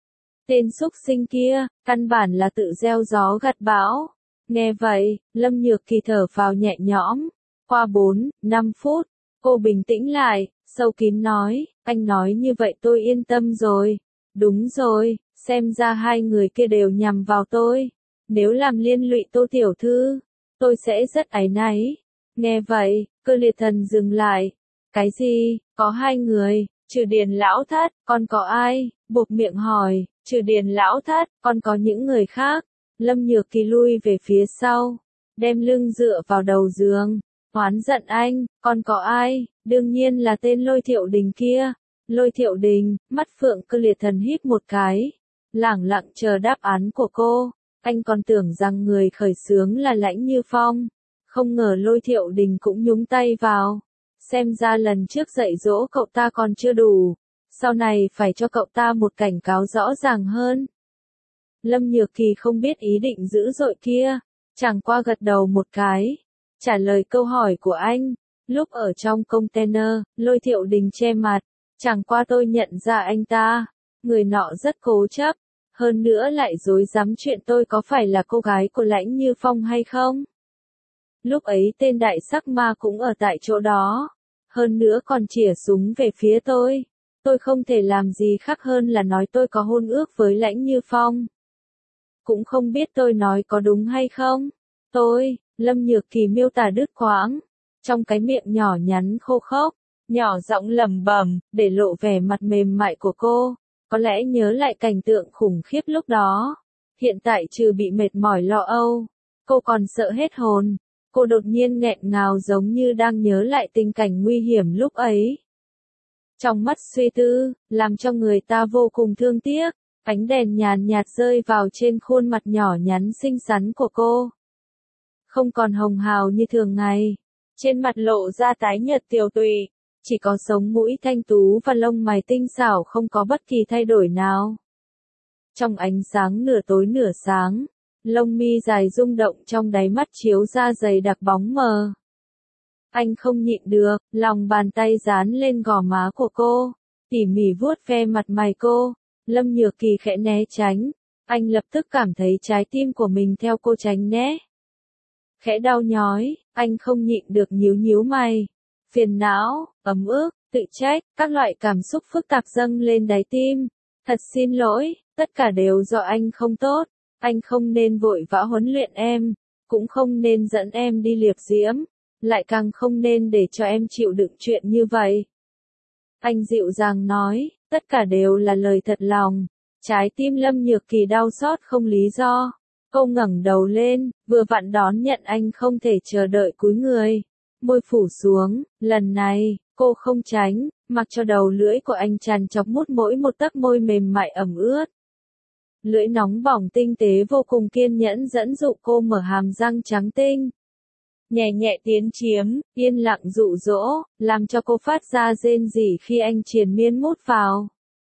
Tên súc sinh kia, căn bản là tự gieo gió gặt bão. Nghe vậy, Lâm Nhược Kỳ thở phào nhẹ nhõm. Qua bốn, năm phút, cô bình tĩnh lại, sâu kín nói, anh nói như vậy tôi yên tâm rồi. Đúng rồi, xem ra hai người kia đều nhằm vào tôi. Nếu làm liên lụy Tô tiểu thư, tôi sẽ rất áy náy. Nghe vậy, Cơ Liệt Thần dừng lại. Cái gì, có hai người, trừ Điền lão thất, còn có ai? Buộc miệng hỏi, trừ Điền lão thất, còn có những người khác. Lâm Nhược Kỳ lui về phía sau, đem lưng dựa vào đầu giường, oán giận anh, còn có ai? Đương nhiên là tên Lôi Thiệu Đình kia. Lôi Thiệu Đình, mắt Phượng Cơ Liệt Thần híp một cái, lẳng lặng chờ đáp án của cô. Anh còn tưởng rằng người khởi xướng là Lãnh Như Phong, không ngờ Lôi Thiệu Đình cũng nhúng tay vào. Xem ra lần trước dạy dỗ cậu ta còn chưa đủ, sau này phải cho cậu ta một cảnh cáo rõ ràng hơn. Lâm Nhược Kỳ không biết ý định dữ dội kia, chẳng qua gật đầu một cái, trả lời câu hỏi của anh. Lúc ở trong container, Lôi Thiệu Đình che mặt, chẳng qua tôi nhận ra anh ta, người nọ rất cố chấp, hơn nữa lại dối dám chuyện tôi có phải là cô gái của Lãnh Như Phong hay không. Lúc ấy tên đại sắc ma cũng ở tại chỗ đó, hơn nữa còn chỉa súng về phía tôi. Tôi không thể làm gì khác hơn là nói tôi có hôn ước với Lãnh Như Phong. Cũng không biết tôi nói có đúng hay không. Tôi, Lâm Nhược Kỳ miêu tả đứt quãng, trong cái miệng nhỏ nhắn khô khốc, nhỏ giọng lẩm bẩm, để lộ vẻ mặt mềm mại của cô. Có lẽ nhớ lại cảnh tượng khủng khiếp lúc đó. Hiện tại trừ bị mệt mỏi lo âu, cô còn sợ hết hồn. Cô đột nhiên nghẹn ngào giống như đang nhớ lại tình cảnh nguy hiểm lúc ấy. Trong mắt suy tư, làm cho người ta vô cùng thương tiếc, ánh đèn nhàn nhạt rơi vào trên khuôn mặt nhỏ nhắn xinh xắn của cô. Không còn hồng hào như thường ngày, trên mặt lộ ra tái nhợt tiều tụy, chỉ có sống mũi thanh tú và lông mày tinh xảo không có bất kỳ thay đổi nào. Trong ánh sáng nửa tối nửa sáng, lông mi dài rung động trong đáy mắt chiếu ra dày đặc bóng mờ. Anh không nhịn được, lòng bàn tay dán lên gò má của cô, tỉ mỉ vuốt ve mặt mày cô. Lâm Nhược Kỳ khẽ né tránh, anh lập tức cảm thấy trái tim của mình theo cô tránh né. Khẽ đau nhói, anh không nhịn được nhíu nhíu mày. Phiền não, ấm ức, tự trách, các loại cảm xúc phức tạp dâng lên đáy tim. Thật xin lỗi, tất cả đều do anh không tốt. Anh không nên vội vã huấn luyện em, cũng không nên dẫn em đi liệp diễm, lại càng không nên để cho em chịu đựng chuyện như vậy. Anh dịu dàng nói, tất cả đều là lời thật lòng. Trái tim Lâm Nhược Kỳ đau xót không lý do. Cô ngẩng đầu lên, vừa vặn đón nhận anh không thể chờ đợi cúi người. Môi phủ xuống, lần này, cô không tránh, mặc cho đầu lưỡi của anh tràn chọc mút mỗi một tấc môi mềm mại ẩm ướt. Lưỡi nóng bỏng tinh tế vô cùng kiên nhẫn dẫn dụ cô mở hàm răng trắng tinh. Nhẹ nhẹ tiến chiếm, yên lặng dụ dỗ, làm cho cô phát ra rên rỉ khi anh triền miên mút vào.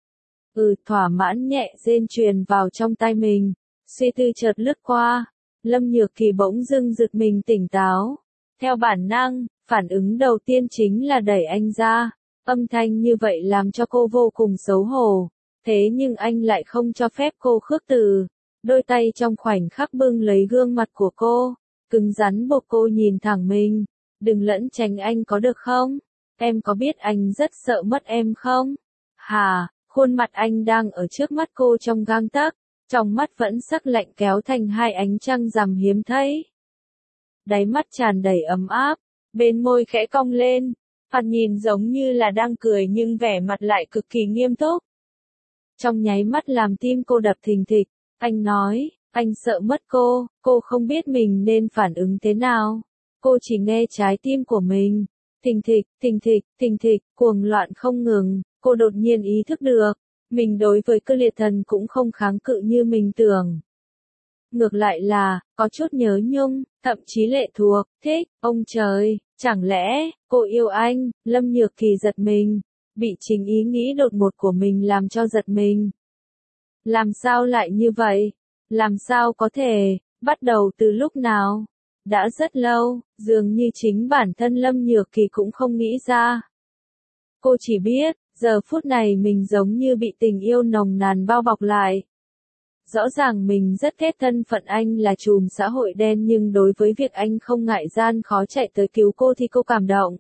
Ừ, thỏa mãn nhẹ rên truyền vào trong tai mình. Suy tư chợt lướt qua, Lâm Nhược Kỳ bỗng dưng giật mình tỉnh táo. Theo bản năng, phản ứng đầu tiên chính là đẩy anh ra. Âm thanh như vậy làm cho cô vô cùng xấu hổ. Thế nhưng anh lại không cho phép cô khước từ. Đôi tay trong khoảnh khắc bưng lấy gương mặt của cô, cứng rắn buộc cô nhìn thẳng mình. Đừng lẫn tránh anh có được không? Em có biết anh rất sợ mất em không? Hà, khuôn mặt anh đang ở trước mắt cô trong gang tấc, trong mắt vẫn sắc lạnh kéo thành hai ánh trăng rằm hiếm thấy. Đáy mắt tràn đầy ấm áp, bên môi khẽ cong lên, thoạt nhìn giống như là đang cười nhưng vẻ mặt lại cực kỳ nghiêm túc. Trong nháy mắt làm tim cô đập thình thịch, anh nói, anh sợ mất cô, cô không biết mình nên phản ứng thế nào. Cô chỉ nghe trái tim của mình, thình thịch, thình thịch, thình thịch, cuồng loạn không ngừng. Cô đột nhiên ý thức được, mình đối với Cơ Liệt Thần cũng không kháng cự như mình tưởng. Ngược lại là, có chút nhớ nhung, thậm chí lệ thuộc, thích, ông trời, chẳng lẽ, cô yêu anh? Lâm Nhược Kỳ giật mình, bị chính ý nghĩ đột ngột của mình làm cho giật mình. Làm sao lại như vậy? Làm sao có thể, bắt đầu từ lúc nào? Đã rất lâu, dường như chính bản thân Lâm Nhược Kỳ cũng không nghĩ ra. Cô chỉ biết, giờ phút này mình giống như bị tình yêu nồng nàn bao bọc lại. Rõ ràng mình rất ghét thân phận anh là trùm xã hội đen, nhưng đối với việc anh không ngại gian khó chạy tới cứu cô thì cô cảm động.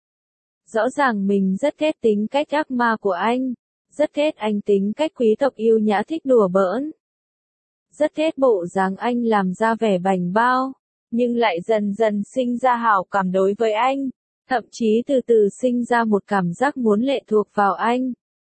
Rõ ràng mình rất ghét tính cách ác ma của anh, rất ghét anh tính cách quý tộc yêu nhã thích đùa bỡn. Rất ghét bộ dáng anh làm ra vẻ bảnh bao, nhưng lại dần dần sinh ra hảo cảm đối với anh, thậm chí từ từ sinh ra một cảm giác muốn lệ thuộc vào anh.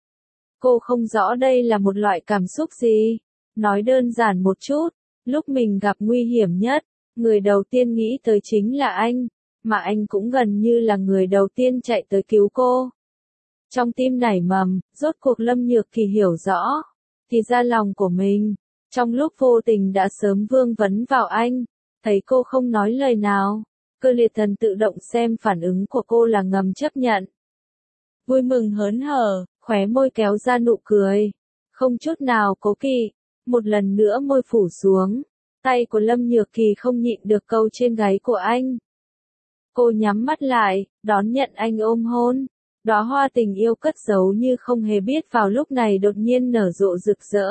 Cô không rõ đây là một loại cảm xúc gì. Nói đơn giản một chút, lúc mình gặp nguy hiểm nhất, người đầu tiên nghĩ tới chính là anh, mà anh cũng gần như là người đầu tiên chạy tới cứu cô. Trong tim nảy mầm, rốt cuộc Lâm Nhược Kỳ hiểu rõ, thì ra lòng của mình, trong lúc vô tình đã sớm vương vấn vào anh, thấy cô không nói lời nào, Cơ Liệt Thần tự động xem phản ứng của cô là ngầm chấp nhận. Vui mừng hớn hở, khóe môi kéo ra nụ cười, không chút nào cố kỵ. Một lần nữa môi phủ xuống, tay của Lâm Nhược Kỳ không nhịn được câu trên gáy của anh. Cô nhắm mắt lại, đón nhận anh ôm hôn. Đóa hoa tình yêu cất giấu như không hề biết vào lúc này đột nhiên nở rộ rực rỡ.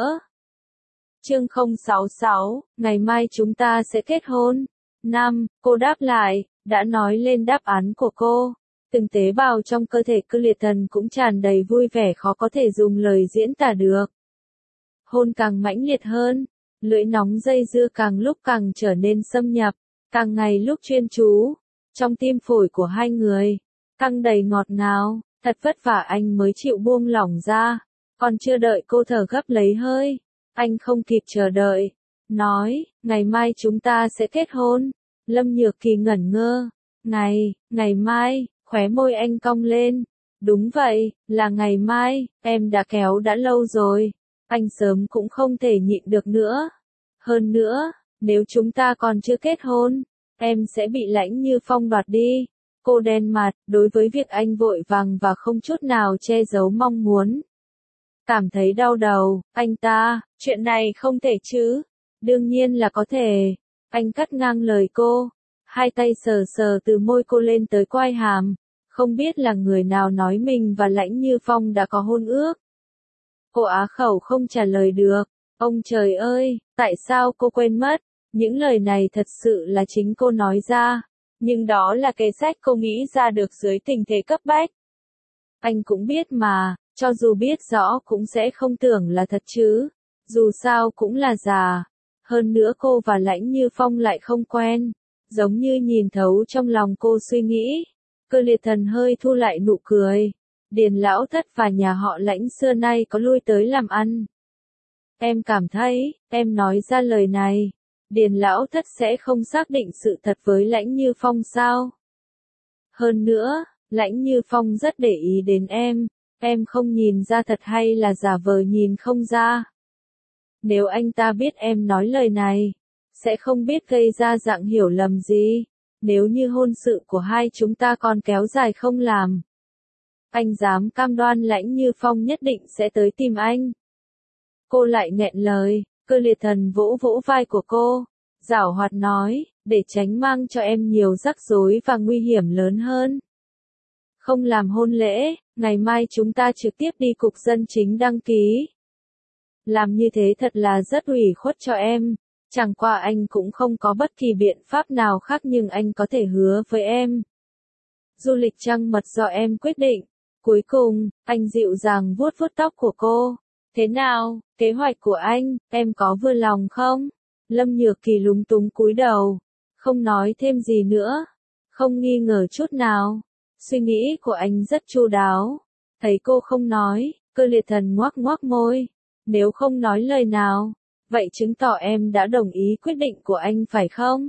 Chương không sáu sáu, ngày mai chúng ta sẽ kết hôn. Năm, cô đáp lại, đã nói lên đáp án của cô. Từng tế bào trong cơ thể Cơ Liệt Thần cũng tràn đầy vui vẻ khó có thể dùng lời diễn tả được. Hôn càng mãnh liệt hơn, lưỡi nóng dây dưa càng lúc càng trở nên xâm nhập, càng ngày lúc chuyên chú, trong tim phổi của hai người, căng đầy ngọt ngào, thật vất vả anh mới chịu buông lỏng ra, còn chưa đợi cô thở gấp lấy hơi, anh không kịp chờ đợi, nói, ngày mai chúng ta sẽ kết hôn. Lâm Nhược Kỳ ngẩn ngơ, ngày, ngày mai, khóe môi anh cong lên, đúng vậy, là ngày mai, em đã kéo đã lâu rồi. Anh sớm cũng không thể nhịn được nữa. Hơn nữa, nếu chúng ta còn chưa kết hôn, em sẽ bị Lãnh Như Phong đoạt đi. Cô đen mặt, đối với việc anh vội vàng và không chút nào che giấu mong muốn. Cảm thấy đau đầu, anh ta, chuyện này không thể chứ. Đương nhiên là có thể. Anh cắt ngang lời cô. Hai tay sờ sờ từ môi cô lên tới quai hàm. Không biết là người nào nói mình và Lãnh Như Phong đã có hôn ước. Cô á khẩu không trả lời được. Ông trời ơi, tại sao cô quên mất? Những lời này thật sự là chính cô nói ra. Nhưng đó là kế sách cô nghĩ ra được dưới tình thế cấp bách. Anh cũng biết mà, cho dù biết rõ cũng sẽ không tưởng là thật chứ. Dù sao cũng là già. Hơn nữa cô và Lãnh Như Phong lại không quen. Giống như nhìn thấu trong lòng cô suy nghĩ. Cơ Liệt Thần hơi thu lại nụ cười. Điền lão thất và nhà họ Lãnh xưa nay có lui tới làm ăn. Em cảm thấy, em nói ra lời này, Điền lão thất sẽ không xác định sự thật với Lãnh Như Phong sao? Hơn nữa, Lãnh Như Phong rất để ý đến em, em không nhìn ra thật hay là giả vờ nhìn không ra. Nếu anh ta biết em nói lời này, sẽ không biết gây ra dạng hiểu lầm gì, nếu như hôn sự của hai chúng ta còn kéo dài không làm. Anh dám cam đoan Lãnh Như Phong nhất định sẽ tới tìm anh. Cô lại nghẹn lời, Cơ Liệt Thần vỗ vỗ vai của cô, giảo hoạt nói, để tránh mang cho em nhiều rắc rối và nguy hiểm lớn hơn. Không làm hôn lễ, ngày mai chúng ta trực tiếp đi cục dân chính đăng ký. Làm như thế thật là rất ủy khuất cho em, chẳng qua anh cũng không có bất kỳ biện pháp nào khác nhưng anh có thể hứa với em. Du lịch trăng mật do em quyết định. Cuối cùng, anh dịu dàng vuốt vuốt tóc của cô. Thế nào, kế hoạch của anh, em có vừa lòng không? Lâm Nhược Kỳ lúng túng cúi đầu, không nói thêm gì nữa, không nghi ngờ chút nào. Suy nghĩ của anh rất chu đáo. Thấy cô không nói, Cơ Liệt Thần ngoác ngoác môi. Nếu không nói lời nào, vậy chứng tỏ em đã đồng ý quyết định của anh phải không?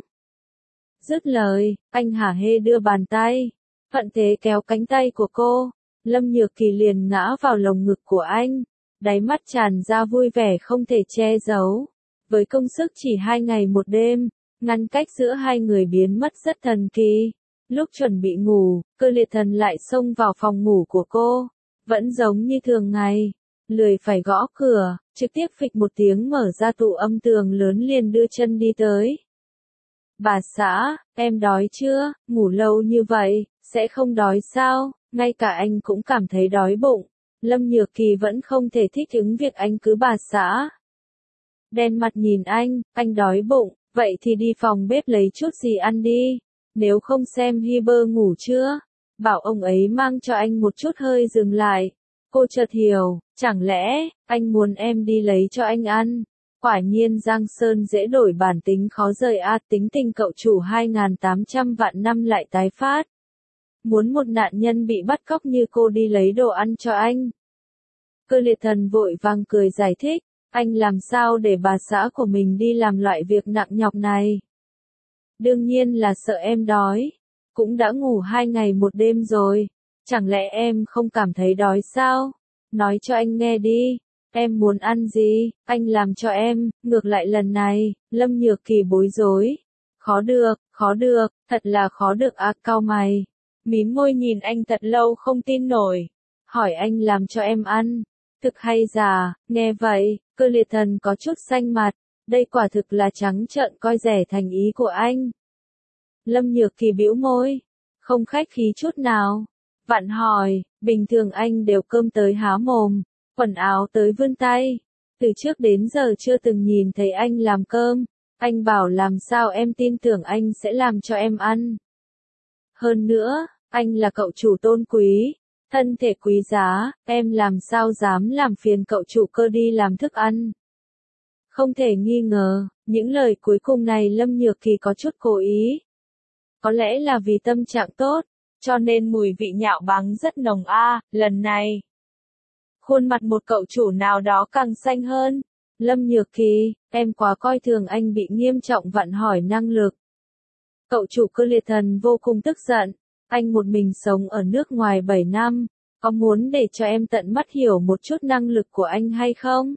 Dứt lời, anh hả hê đưa bàn tay, thuận thế kéo cánh tay của cô. Lâm Nhược Kỳ liền ngã vào lồng ngực của anh, đáy mắt tràn ra vui vẻ không thể che giấu. Với công sức chỉ hai ngày một đêm, ngăn cách giữa hai người biến mất rất thần kỳ. Lúc chuẩn bị ngủ, Cơ Liệt Thần lại xông vào phòng ngủ của cô, vẫn giống như thường ngày. lười phải gõ cửa, trực tiếp phịch một tiếng mở ra tủ âm tường lớn liền đưa chân đi tới. Bà xã, em đói chưa, ngủ lâu như vậy, sẽ không đói sao, ngay cả anh cũng cảm thấy đói bụng. Lâm Nhược Kỳ vẫn không thể thích ứng việc anh cứ bà xã. Đen mặt nhìn anh, anh đói bụng, vậy thì đi phòng bếp lấy chút gì ăn đi, nếu không xem Hiber ngủ chưa, bảo ông ấy mang cho anh một chút hơi dừng lại. Cô chợt hiểu, chẳng lẽ, anh muốn em đi lấy cho anh ăn. Quả nhiên Giang Sơn dễ đổi bản tính khó rời a, tính tình cậu chủ hai nghìn tám trăm vạn năm lại tái phát. Muốn một nạn nhân bị bắt cóc như cô đi lấy đồ ăn cho anh. Cơ liệt thần vội vàng cười giải thích, anh làm sao để bà xã của mình đi làm loại việc nặng nhọc này. Đương nhiên là sợ em đói, cũng đã ngủ hai ngày một đêm rồi, chẳng lẽ em không cảm thấy đói sao? Nói cho anh nghe đi, em muốn ăn gì, anh làm cho em. Ngược lại lần này, Lâm Nhược Kỳ bối rối. Khó được, khó được, thật là khó được à, cau mày. Mím môi nhìn anh thật lâu không tin nổi. Hỏi anh làm cho em ăn. Thực hay giả, nghe vậy, cơ liệt thần có chút xanh mặt. Đây quả thực là trắng trợn coi rẻ thành ý của anh. Lâm Nhược Kỳ bĩu môi, không khách khí chút nào. Vặn hỏi, bình thường anh đều cơm tới há mồm, quần áo tới vươn tay. Từ trước đến giờ chưa từng nhìn thấy anh làm cơm. Anh bảo làm sao em tin tưởng anh sẽ làm cho em ăn. Hơn nữa, anh là cậu chủ tôn quý, thân thể quý giá, em làm sao dám làm phiền cậu chủ cơ đi làm thức ăn. Không thể nghi ngờ, những lời cuối cùng này Lâm Nhược Kỳ có chút cố ý. Có lẽ là vì tâm trạng tốt, cho nên mùi vị nhạo báng rất nồng a, à, lần này. Khuôn mặt một cậu chủ nào đó càng xanh hơn. Lâm Nhược Kỳ, em quá coi thường anh bị nghiêm trọng vặn hỏi năng lực. Cậu chủ cơ liệt thần vô cùng tức giận. Anh một mình sống ở nước ngoài bảy năm, có muốn để cho em tận mắt hiểu một chút năng lực của anh hay không?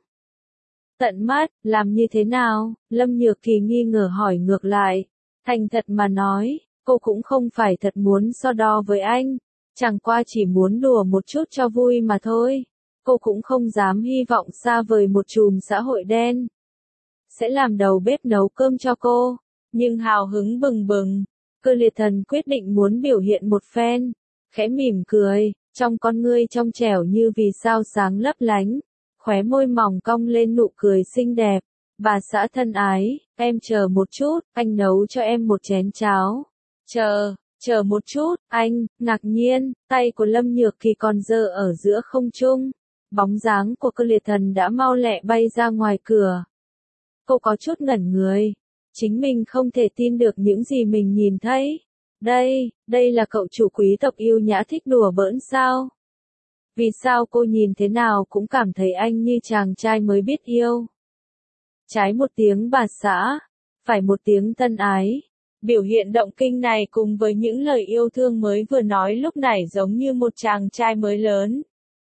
Tận mắt, làm như thế nào? Lâm Nhược Kỳ nghi ngờ hỏi ngược lại. Thành thật mà nói, cô cũng không phải thật muốn so đo với anh, chẳng qua chỉ muốn đùa một chút cho vui mà thôi. Cô cũng không dám hy vọng xa vời một chùm xã hội đen sẽ làm đầu bếp nấu cơm cho cô, nhưng hào hứng bừng bừng, cơ liệt thần quyết định muốn biểu hiện một phen, khẽ mỉm cười, trong con ngươi trong trẻo như vì sao sáng lấp lánh, khóe môi mỏng cong lên nụ cười xinh đẹp. Bà xã thân ái, em chờ một chút, anh nấu cho em một chén cháo. Chờ, chờ một chút, anh, ngạc nhiên, tay của Lâm Nhược Kỳ còn giơ ở giữa không trung. Bóng dáng của cơ liệt thần đã mau lẹ bay ra ngoài cửa. Cô có chút ngẩn người. Chính mình không thể tin được những gì mình nhìn thấy. Đây, đây là cậu chủ quý tộc yêu nhã thích đùa bỡn sao? Vì sao cô nhìn thế nào cũng cảm thấy anh như chàng trai mới biết yêu? Trái một tiếng bà xã, phải một tiếng thân ái. Biểu hiện động kinh này cùng với những lời yêu thương mới vừa nói lúc này giống như một chàng trai mới lớn.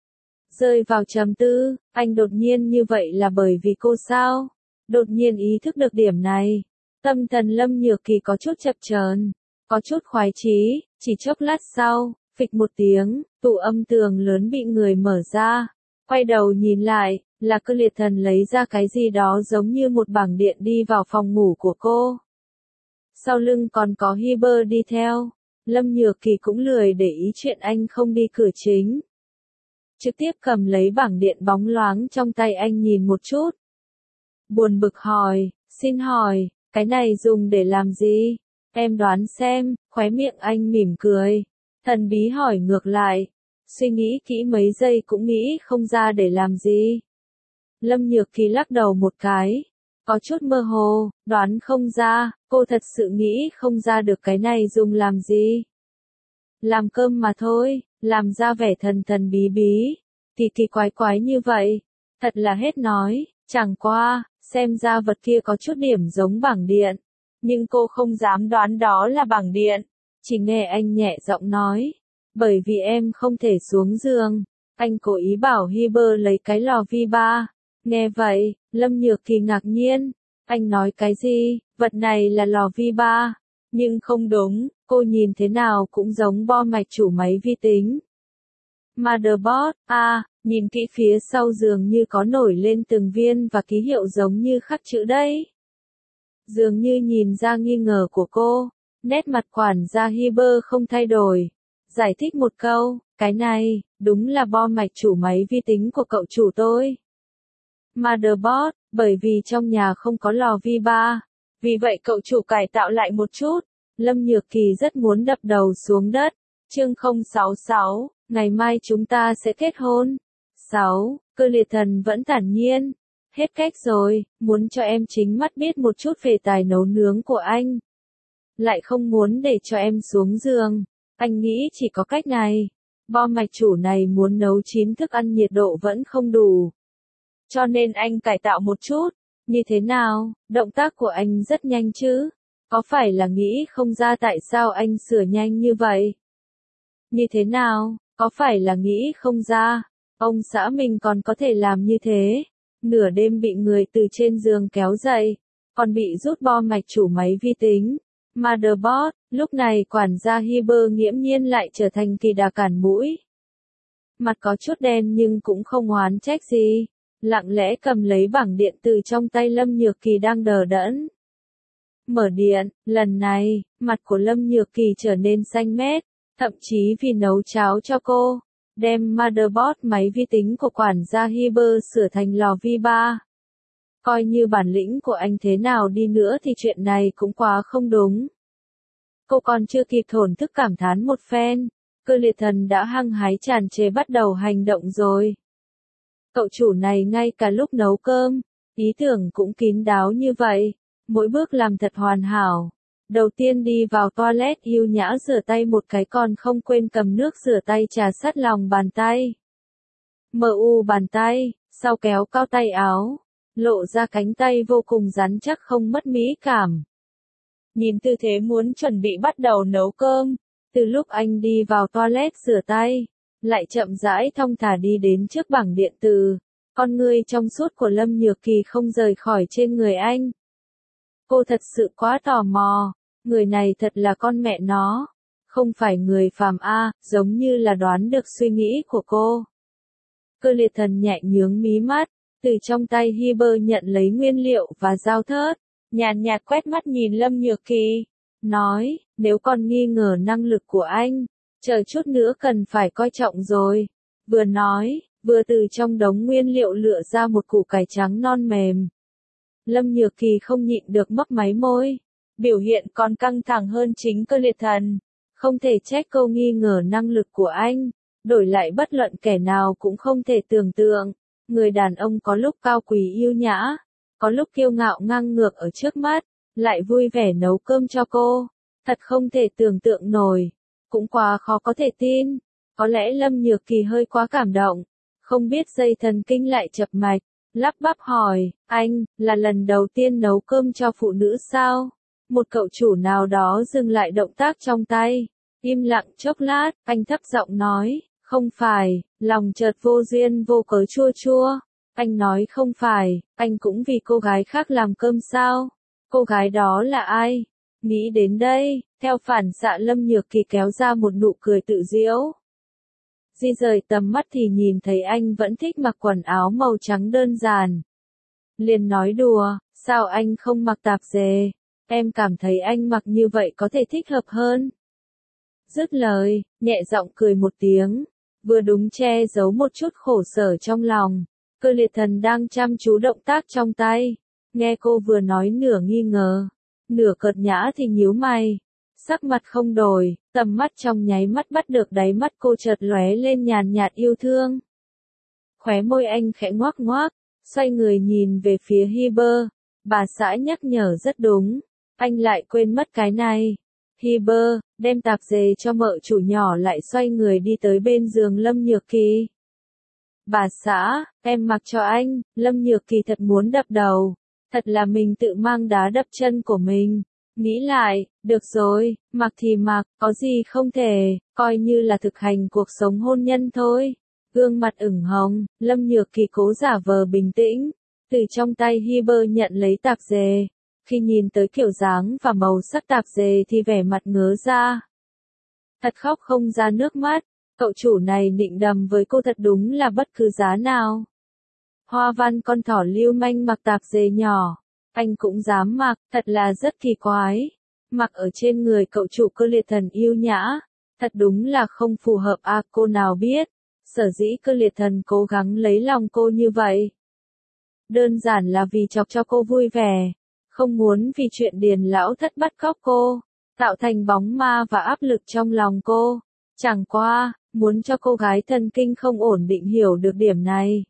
Rơi vào trầm tư, anh đột nhiên như vậy là bởi vì cô sao? Đột nhiên ý thức được điểm này. Tâm thần Lâm Nhược Kỳ có chút chập chờn, có chút khoái chí, chỉ chốc lát sau, phịch một tiếng, tủ âm tường lớn bị người mở ra. Quay đầu nhìn lại, là cơ liệt thần lấy ra cái gì đó giống như một bảng điện đi vào phòng ngủ của cô. Sau lưng còn có Hiber đi theo. Lâm Nhược Kỳ cũng lười để ý chuyện anh không đi cửa chính. Trực tiếp cầm lấy bảng điện bóng loáng trong tay anh nhìn một chút. Buồn bực hỏi, xin hỏi, cái này dùng để làm gì? Em đoán xem, khóe miệng anh mỉm cười. Thần bí hỏi ngược lại. Suy nghĩ kỹ mấy giây cũng nghĩ không ra để làm gì. Lâm Nhược Kỳ lắc đầu một cái. Có chút mơ hồ, đoán không ra, cô thật sự nghĩ không ra được cái này dùng làm gì. Làm cơm mà thôi, làm ra vẻ thần thần bí bí, kỳ kỳ quái quái như vậy. Thật là hết nói, chẳng qua, xem ra vật kia có chút điểm giống bảng điện. Nhưng cô không dám đoán đó là bảng điện. Chỉ nghe anh nhẹ giọng nói. Bởi vì em không thể xuống giường. Anh cố ý bảo Hiber lấy cái lò vi ba. Nghe vậy, Lâm Nhược Kỳ ngạc nhiên. Anh nói cái gì? Vật này là lò vi ba. Nhưng không đúng, cô nhìn thế nào cũng giống bo mạch chủ máy vi tính. Motherboard, à, nhìn kỹ phía sau dường như có nổi lên từng viên và ký hiệu giống như khắc chữ đấy. Dường như nhìn ra nghi ngờ của cô, nét mặt quản gia Hiber không thay đổi. Giải thích một câu, cái này, đúng là bo mạch chủ máy vi tính của cậu chủ tôi. Motherboard, bởi vì trong nhà không có lò vi ba. Vì vậy cậu chủ cải tạo lại một chút. Lâm Nhược Kỳ rất muốn đập đầu xuống đất. Chương không sáu sáu, ngày mai chúng ta sẽ kết hôn. sáu, Cơ Liệt Thần vẫn thản nhiên. Hết cách rồi, muốn cho em chính mắt biết một chút về tài nấu nướng của anh. Lại không muốn để cho em xuống giường. Anh nghĩ chỉ có cách này. Bo mạch chủ này muốn nấu chín thức ăn nhiệt độ vẫn không đủ. Cho nên anh cải tạo một chút. Như thế nào, động tác của anh rất nhanh chứ? Có phải là nghĩ không ra tại sao anh sửa nhanh như vậy? Như thế nào, có phải là nghĩ không ra? Ông xã mình còn có thể làm như thế. Nửa đêm bị người từ trên giường kéo dậy, còn bị rút bo mạch chủ máy vi tính. Motherboard, lúc này quản gia Hiber nghiễm nhiên lại trở thành kỳ đà cản mũi. Mặt có chút đen nhưng cũng không oán trách gì. Lặng lẽ cầm lấy bảng điện từ trong tay Lâm Nhược Kỳ đang đờ đẫn. Mở điện, lần này, mặt của Lâm Nhược Kỳ trở nên xanh mét, thậm chí vì nấu cháo cho cô, đem motherboard máy vi tính của quản gia Hiber sửa thành lò vi ba. Coi như bản lĩnh của anh thế nào đi nữa thì chuyện này cũng quá không đúng. Cô còn chưa kịp thổn thức cảm thán một phen, Cơ Liệt Thần đã hăng hái tràn trề bắt đầu hành động rồi. Cậu chủ này ngay cả lúc nấu cơm, ý tưởng cũng kín đáo như vậy, mỗi bước làm thật hoàn hảo. Đầu tiên đi vào toilet yêu nhã rửa tay một cái còn không quên cầm nước rửa tay trà sát lòng bàn tay. Mờ u bàn tay, sau kéo cao tay áo, lộ ra cánh tay vô cùng rắn chắc không mất mỹ cảm. Nhìn tư thế muốn chuẩn bị bắt đầu nấu cơm, từ lúc anh đi vào toilet rửa tay, lại chậm rãi thong thả đi đến trước bảng điện tử, con ngươi trong suốt của Lâm Nhược Kỳ không rời khỏi trên người anh. Cô thật sự quá tò mò, người này thật là con mẹ nó, không phải người phàm a, giống như là đoán được suy nghĩ của cô. Cơ Liệt Thần nhẹ nhướng mí mắt, từ trong tay Hiber nhận lấy nguyên liệu và dao thớt, nhàn nhạt quét mắt nhìn Lâm Nhược Kỳ, nói, nếu con nghi ngờ năng lực của anh, chờ chút nữa cần phải coi trọng rồi. Vừa nói, vừa từ trong đống nguyên liệu lựa ra một củ cải trắng non mềm. Lâm Nhược Kỳ không nhịn được mấp máy môi, biểu hiện còn căng thẳng hơn chính Cơ Liệt Thần. Không thể trách câu nghi ngờ năng lực của anh, đổi lại bất luận kẻ nào cũng không thể tưởng tượng. Người đàn ông có lúc cao quý yêu nhã, có lúc kiêu ngạo ngang ngược ở trước mắt, lại vui vẻ nấu cơm cho cô. Thật không thể tưởng tượng nổi, cũng quá khó có thể tin. Có lẽ Lâm Nhược Kỳ hơi quá cảm động, không biết dây thần kinh lại chập mạch, lắp bắp hỏi, anh, là lần đầu tiên nấu cơm cho phụ nữ sao? Một cậu chủ nào đó dừng lại động tác trong tay, im lặng chốc lát, anh thấp giọng nói, không phải, lòng chợt vô duyên vô cớ chua chua. Anh nói không phải, anh cũng vì cô gái khác làm cơm sao? Cô gái đó là ai? Nghĩ đến đây, theo phản xạ Lâm Nhược Kỳ kéo ra một nụ cười tự giễu. Di rời tầm mắt thì nhìn thấy anh vẫn thích mặc quần áo màu trắng đơn giản. Liền nói đùa, sao anh không mặc tạp dề? Em cảm thấy anh mặc như vậy có thể thích hợp hơn. Dứt lời, nhẹ giọng cười một tiếng, vừa đúng che giấu một chút khổ sở trong lòng. Cơ Liệt Thần đang chăm chú động tác trong tay, nghe cô vừa nói nửa nghi ngờ, nửa cợt nhã thì nhíu mày, sắc mặt không đổi, tầm mắt trong nháy mắt bắt được đáy mắt cô chợt lóe lên nhàn nhạt yêu thương. Khóe môi anh khẽ ngoác ngoác, xoay người nhìn về phía Hiber, bà xã nhắc nhở rất đúng, anh lại quên mất cái này. Hiber, đem tạp dề cho mợ chủ nhỏ lại xoay người đi tới bên giường Lâm Nhược Kỳ. Bà xã, em mặc cho anh. Lâm Nhược Kỳ thật muốn đập đầu. Thật là mình tự mang đá đập chân của mình. Nghĩ lại, được rồi, mặc thì mặc, có gì không thể, coi như là thực hành cuộc sống hôn nhân thôi. Gương mặt ửng hồng, Lâm Nhược Kỳ cố giả vờ bình tĩnh, từ trong tay Hiber nhận lấy tạp dề. Khi nhìn tới kiểu dáng và màu sắc tạp dề thì vẻ mặt ngớ ra. Thật khóc không ra nước mắt, Cậu chủ này định đầm với cô thật đúng là bất cứ giá nào. Hoa văn con thỏ lưu manh mặc tạp dề nhỏ. Anh cũng dám mặc, thật là rất kỳ quái. Mặc ở trên người cậu chủ Cơ Liệt Thần yêu nhã. Thật đúng là không phù hợp à, cô nào biết. Sở dĩ Cơ Liệt Thần cố gắng lấy lòng cô như vậy. Đơn giản là vì chọc cho cô vui vẻ. Không muốn vì chuyện Điền lão thất bắt cóc cô. Tạo thành bóng ma và áp lực trong lòng cô. Chẳng qua, muốn cho cô gái thần kinh không ổn định hiểu được điểm này.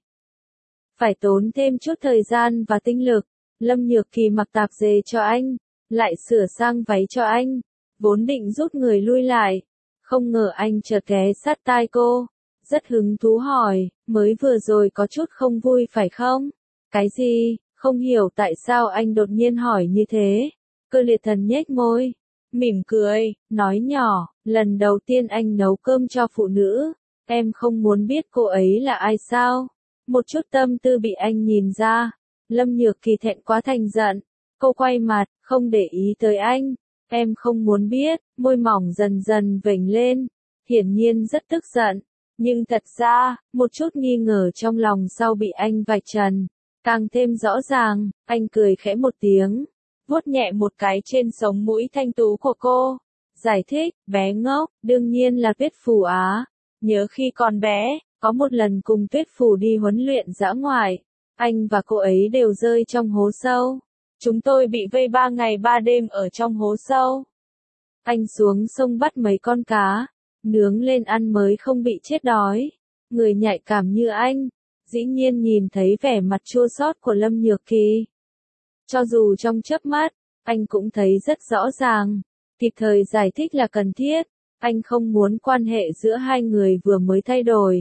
Phải tốn thêm chút thời gian và tinh lực. Lâm Nhược Kỳ mặc tạp dề cho anh, lại sửa sang váy cho anh, vốn định rút người lui lại. Không ngờ anh chợt ghé sát tai cô, rất hứng thú hỏi, mới vừa rồi có chút không vui phải không? Cái gì? Không hiểu tại sao anh đột nhiên hỏi như thế. Cơ Liệt Thần nhếch môi, mỉm cười, nói nhỏ, lần đầu tiên anh nấu cơm cho phụ nữ, em không muốn biết cô ấy là ai sao? Một chút tâm tư bị anh nhìn ra. Lâm Nhược Kỳ thẹn quá thành giận. Cô quay mặt, không để ý tới anh. Em không muốn biết, môi mỏng dần dần vểnh lên. Hiển nhiên rất tức giận. Nhưng thật ra, một chút nghi ngờ trong lòng sau bị anh vạch trần. Càng thêm rõ ràng, anh cười khẽ một tiếng. Vuốt nhẹ một cái trên sống mũi thanh tú của cô. Giải thích, bé ngốc, đương nhiên là Tuyết Phù á. Nhớ khi còn bé, có một lần cùng Tuyết Phù đi huấn luyện dã ngoại. Anh và cô ấy đều rơi trong hố sâu. Chúng tôi bị vây ba ngày ba đêm ở trong hố sâu. Anh xuống sông bắt mấy con cá, nướng lên ăn mới không bị chết đói. Người nhạy cảm như anh, dĩ nhiên nhìn thấy vẻ mặt chua xót của Lâm Nhược Kỳ. Cho dù trong chớp mắt, anh cũng thấy rất rõ ràng, kịp thời giải thích là cần thiết. Anh không muốn quan hệ giữa hai người vừa mới thay đổi.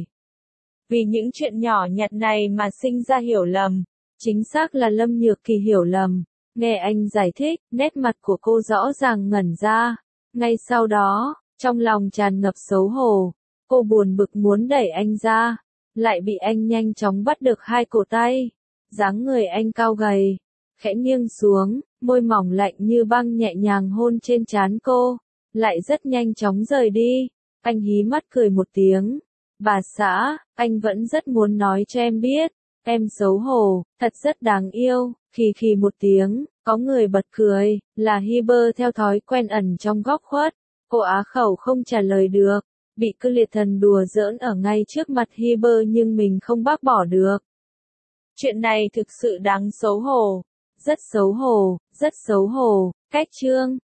Vì những chuyện nhỏ nhặt này mà sinh ra hiểu lầm. Chính xác là Lâm Nhược Kỳ hiểu lầm. Nghe anh giải thích, nét mặt của cô rõ ràng ngẩn ra. Ngay sau đó, trong lòng tràn ngập xấu hổ. Cô buồn bực muốn đẩy anh ra. Lại bị anh nhanh chóng bắt được hai cổ tay. Dáng người anh cao gầy. Khẽ nghiêng xuống, môi mỏng lạnh như băng nhẹ nhàng hôn trên trán cô. Lại rất nhanh chóng rời đi. Anh hí mắt cười một tiếng. Bà xã, anh vẫn rất muốn nói cho em biết. Em xấu hổ, thật rất đáng yêu. Khì khì một tiếng, có người bật cười, là Hiber theo thói quen ẩn trong góc khuất. Cô á khẩu không trả lời được. Bị Cơ Liệt Thần đùa giỡn ở ngay trước mặt Hiber nhưng mình không bác bỏ được. Chuyện này thực sự đáng xấu hổ. Rất xấu hổ, rất xấu hổ. Cách chương